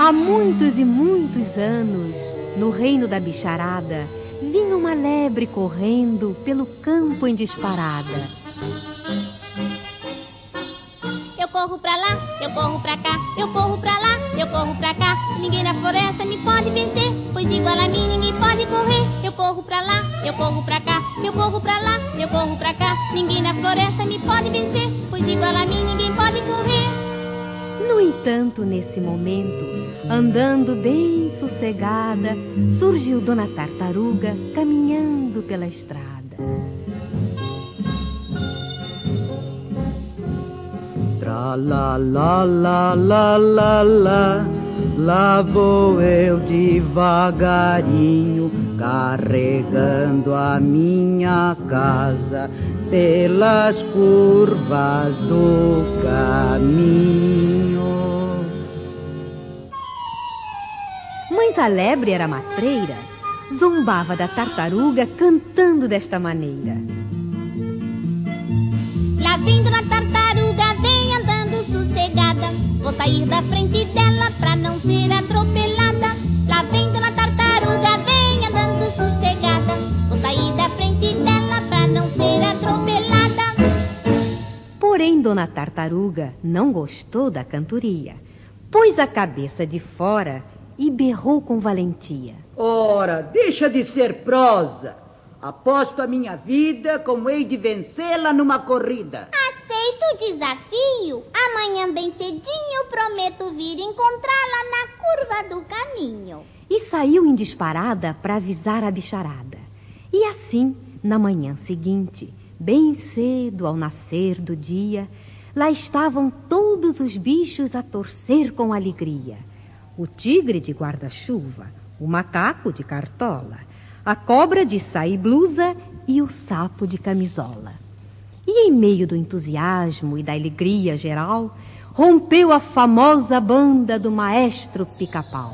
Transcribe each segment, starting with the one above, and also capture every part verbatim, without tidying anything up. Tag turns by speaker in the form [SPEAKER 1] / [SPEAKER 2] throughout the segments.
[SPEAKER 1] Há muitos e muitos anos, no reino da bicharada, vinha uma lebre correndo pelo campo em disparada.
[SPEAKER 2] Eu corro pra lá, eu corro pra cá, eu corro pra lá, eu corro pra cá. Ninguém na floresta me pode vencer, pois igual a mim ninguém pode correr. Eu corro pra lá, eu corro pra cá, eu corro pra lá, eu corro pra cá. Ninguém na floresta me pode vencer, pois igual a mim ninguém pode correr.
[SPEAKER 1] No entanto, nesse momento, andando bem sossegada, surgiu Dona Tartaruga caminhando pela estrada.
[SPEAKER 3] Tra la la la la la la, lá vou eu devagarinho, carregando a minha casa pelas curvas do caminho.
[SPEAKER 1] Mas a lebre era matreira, zombava da tartaruga cantando desta maneira.
[SPEAKER 2] Lá vem Dona Tartaruga, vem andando sossegada. Vou sair da frente dela pra não ser atropelada. Lá vem Dona Tartaruga, vem andando sossegada. Vou sair da frente dela pra não ser atropelada.
[SPEAKER 1] Porém, Dona Tartaruga não gostou da cantoria, pôs a cabeça de fora e berrou com valentia.
[SPEAKER 3] Ora, deixa de ser prosa. Aposto a minha vida como hei de vencê-la numa corrida.
[SPEAKER 2] Aceito o desafio. Amanhã bem cedinho prometo vir encontrá-la na curva do caminho.
[SPEAKER 1] E saiu em disparada para avisar a bicharada. E assim, na manhã seguinte, bem cedo ao nascer do dia, lá estavam todos os bichos a torcer com alegria. O tigre de guarda-chuva, o macaco de cartola, a cobra de saia e blusa e o sapo de camisola. E em meio do entusiasmo e da alegria geral, rompeu a famosa banda do maestro Pica-Pau.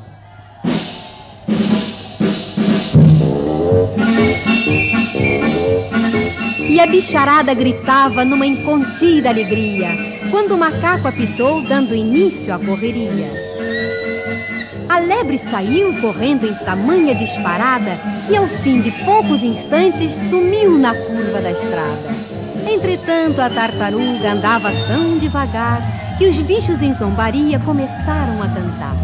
[SPEAKER 1] E a bicharada gritava numa incontida alegria, quando o macaco apitou, dando início à correria. A lebre saiu correndo em tamanha disparada que ao fim de poucos instantes sumiu na curva da estrada. Entretanto, a tartaruga andava tão devagar que os bichos em zombaria começaram a cantar.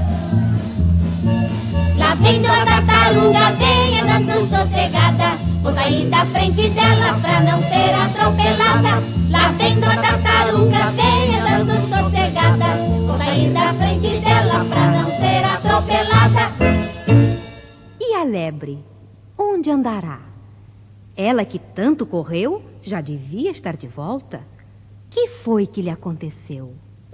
[SPEAKER 2] Lá vem Dona Tartaruga, vem andando sossegada. Vou sair da frente dela pra não ser atropelada. Lá vem Dona Tartaruga, vem andando sossegada. Vou sair da frente dela pra não ser atropelada.
[SPEAKER 1] E a lebre, onde andará? Ela que tanto correu, já devia estar de volta. Que foi que lhe aconteceu?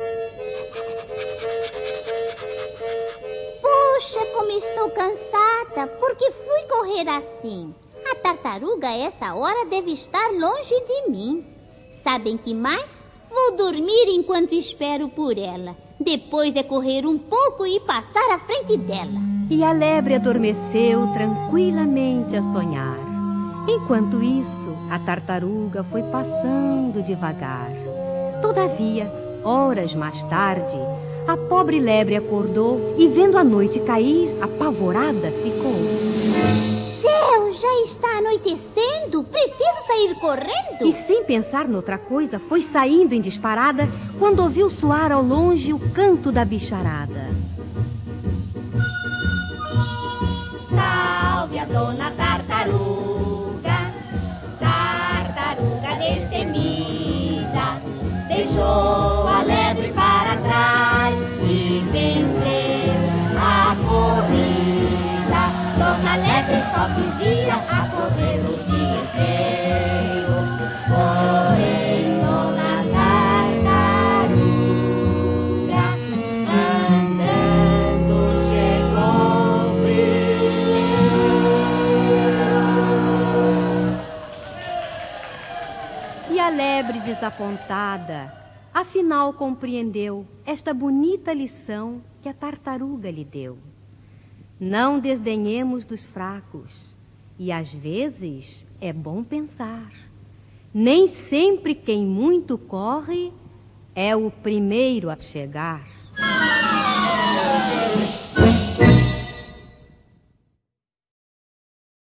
[SPEAKER 2] Puxa, como estou cansada, porque fui correr assim. A tartaruga, a essa hora, deve estar longe de mim. Sabem que mais? Vou dormir enquanto espero por ela. Depois é correr um pouco e passar à frente dela.
[SPEAKER 1] E a lebre adormeceu tranquilamente a sonhar. Enquanto isso, a tartaruga foi passando devagar. Todavia, horas mais tarde, a pobre lebre acordou e, vendo a noite cair, apavorada ficou.
[SPEAKER 2] Céu, já está anoitecendo. Preciso sair correndo.
[SPEAKER 1] E sem pensar noutra coisa, foi saindo em disparada quando ouviu soar ao longe o canto da bicharada.
[SPEAKER 2] Salve a Dona Tartaruga, tartaruga destemida, deixou a lebre para trás e venceu a corrida. Dona Lebre só podia a correr o dia inteiro, porém Dona Tartaruga andando chegou primeiro.
[SPEAKER 1] E a lebre, desapontada, afinal compreendeu esta bonita lição que a tartaruga lhe deu. Não desdenhemos dos fracos, e às vezes é bom pensar. Nem sempre quem muito corre é o primeiro a chegar.